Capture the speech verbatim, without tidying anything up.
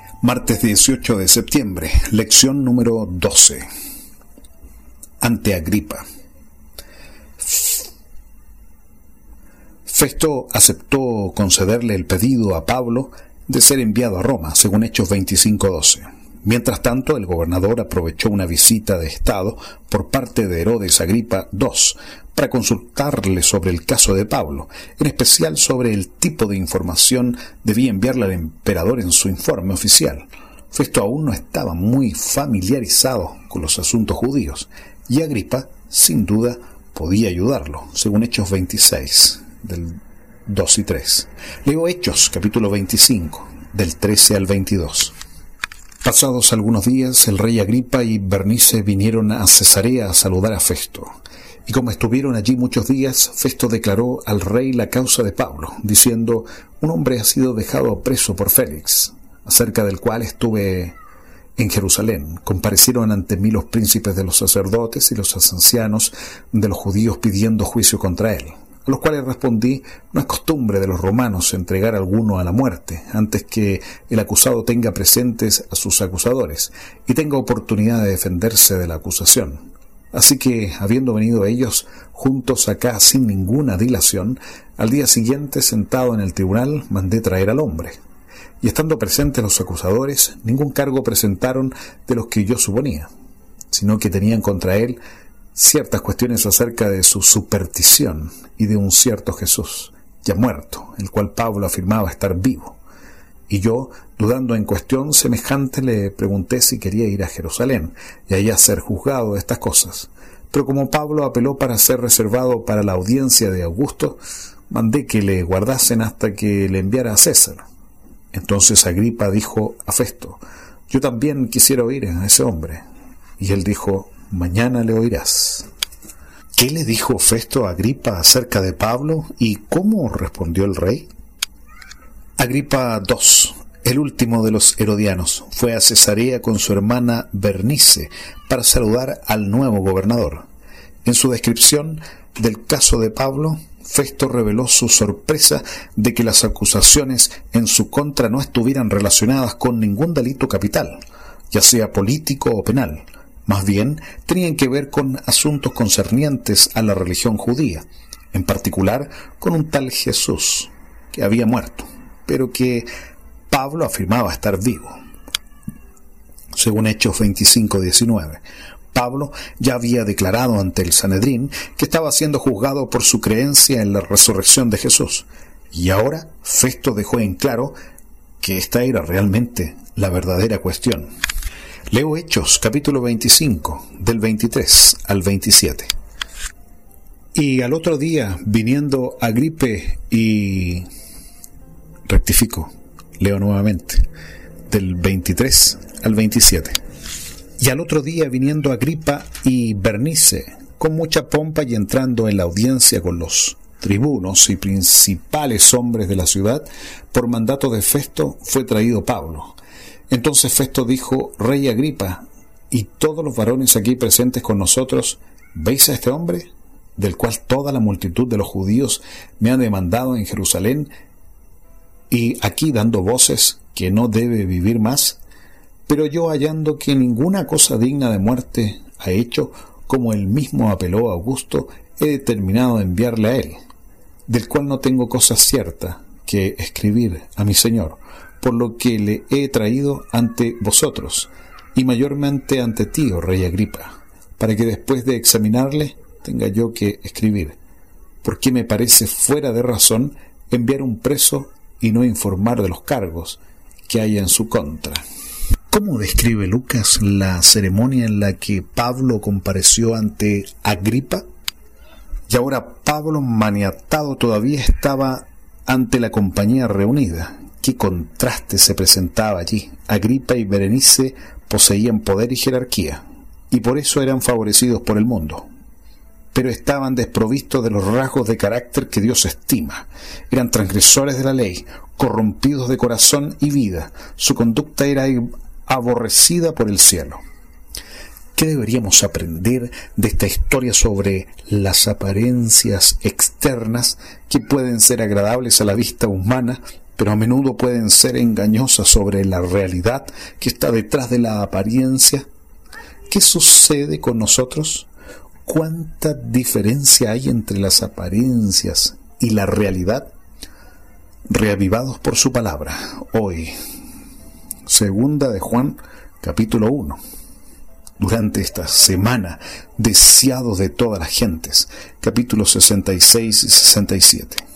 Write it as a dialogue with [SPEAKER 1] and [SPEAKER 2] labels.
[SPEAKER 1] Martes dieciocho de septiembre, lección número doce. Ante Agripa. Festo aceptó concederle el pedido a Pablo de ser enviado a Roma, según Hechos veinticinco doce. Mientras tanto, el gobernador aprovechó una visita de Estado por parte de Herodes Agripa segundo para consultarle sobre el caso de Pablo, en especial sobre el tipo de información debía enviarle al emperador en su informe oficial. Festo aún no estaba muy familiarizado con los asuntos judíos, y Agripa, sin duda, podía ayudarlo, según Hechos veintiséis, del dos y tres. Leo Hechos, capítulo veinticinco, del trece al veintidós. Pasados algunos días, el rey Agripa y Bernice vinieron a Cesarea a saludar a Festo. Y como estuvieron allí muchos días, Festo declaró al rey la causa de Pablo, diciendo: un hombre ha sido dejado preso por Félix, acerca del cual estuve en Jerusalén. Comparecieron ante mí los príncipes de los sacerdotes y los ancianos de los judíos pidiendo juicio contra él, a los cuales respondí: no es costumbre de los romanos entregar a alguno a la muerte, antes que el acusado tenga presentes a sus acusadores y tenga oportunidad de defenderse de la acusación. Así que, habiendo venido ellos juntos acá sin ninguna dilación, al día siguiente, sentado en el tribunal, mandé traer al hombre. Y estando presentes los acusadores, ningún cargo presentaron de los que yo suponía, sino que tenían contra él ciertas cuestiones acerca de su superstición y de un cierto Jesús, ya muerto, el cual Pablo afirmaba estar vivo. Y yo, dudando en cuestión semejante, le pregunté si quería ir a Jerusalén y allá ser juzgado de estas cosas. Pero como Pablo apeló para ser reservado para la audiencia de Augusto, mandé que le guardasen hasta que le enviara a César. Entonces Agripa dijo a Festo: yo también quisiera oír a ese hombre. Y él dijo: mañana le oirás. ¿Qué le dijo Festo a Agripa acerca de Pablo y cómo respondió el rey? Agripa segundo, el último de los herodianos, fue a Cesarea con su hermana Bernice para saludar al nuevo gobernador. En su descripción del caso de Pablo, Festo reveló su sorpresa de que las acusaciones en su contra no estuvieran relacionadas con ningún delito capital, ya sea político o penal. Más bien, tenían que ver con asuntos concernientes a la religión judía, en particular con un tal Jesús, que había muerto, pero que Pablo afirmaba estar vivo. Según Hechos veinticinco diecinueve, Pablo ya había declarado ante el Sanedrín que estaba siendo juzgado por su creencia en la resurrección de Jesús, y ahora Festo dejó en claro que esta era realmente la verdadera cuestión. Leo Hechos, capítulo veinticinco, del veintitrés al veintisiete. Y al otro día, viniendo Agripe y... Rectifico, leo nuevamente, del veintitrés al veintisiete. Y al otro día, viniendo Agripa y Bernice, con mucha pompa y entrando en la audiencia con los tribunos y principales hombres de la ciudad, por mandato de Festo, fue traído Pablo. Entonces Festo dijo: Rey Agripa, y todos los varones aquí presentes con nosotros, ¿veis a este hombre, del cual toda la multitud de los judíos me han demandado en Jerusalén, y aquí dando voces que no debe vivir más? Pero yo, hallando que ninguna cosa digna de muerte ha hecho, como él mismo apeló a Augusto, he determinado enviarle a él, del cual no tengo cosa cierta que escribir a mi señor, por lo que le he traído ante vosotros, y mayormente ante ti, oh rey Agripa, para que después de examinarle tenga yo que escribir, porque me parece fuera de razón enviar un preso y no informar de los cargos que haya en su contra. ¿Cómo describe Lucas la ceremonia en la que Pablo compareció ante Agripa? Y ahora Pablo, maniatado todavía, estaba ante la compañía reunida. Qué contraste se presentaba allí. Agripa y Berenice poseían poder y jerarquía, y por eso eran favorecidos por el mundo. Pero estaban desprovistos de los rasgos de carácter que Dios estima. Eran transgresores de la ley, corrompidos de corazón y vida. Su conducta era aborrecida por el cielo. ¿Qué deberíamos aprender de esta historia sobre las apariencias externas que pueden ser agradables a la vista humana, pero a menudo pueden ser engañosas sobre la realidad que está detrás de la apariencia. ¿Qué sucede con nosotros? ¿Cuánta diferencia hay entre las apariencias y la realidad? Reavivados por su palabra, hoy, segunda de Juan, capítulo uno. Durante esta semana, deseados de todas las gentes, capítulos sesenta y seis y sesenta y siete.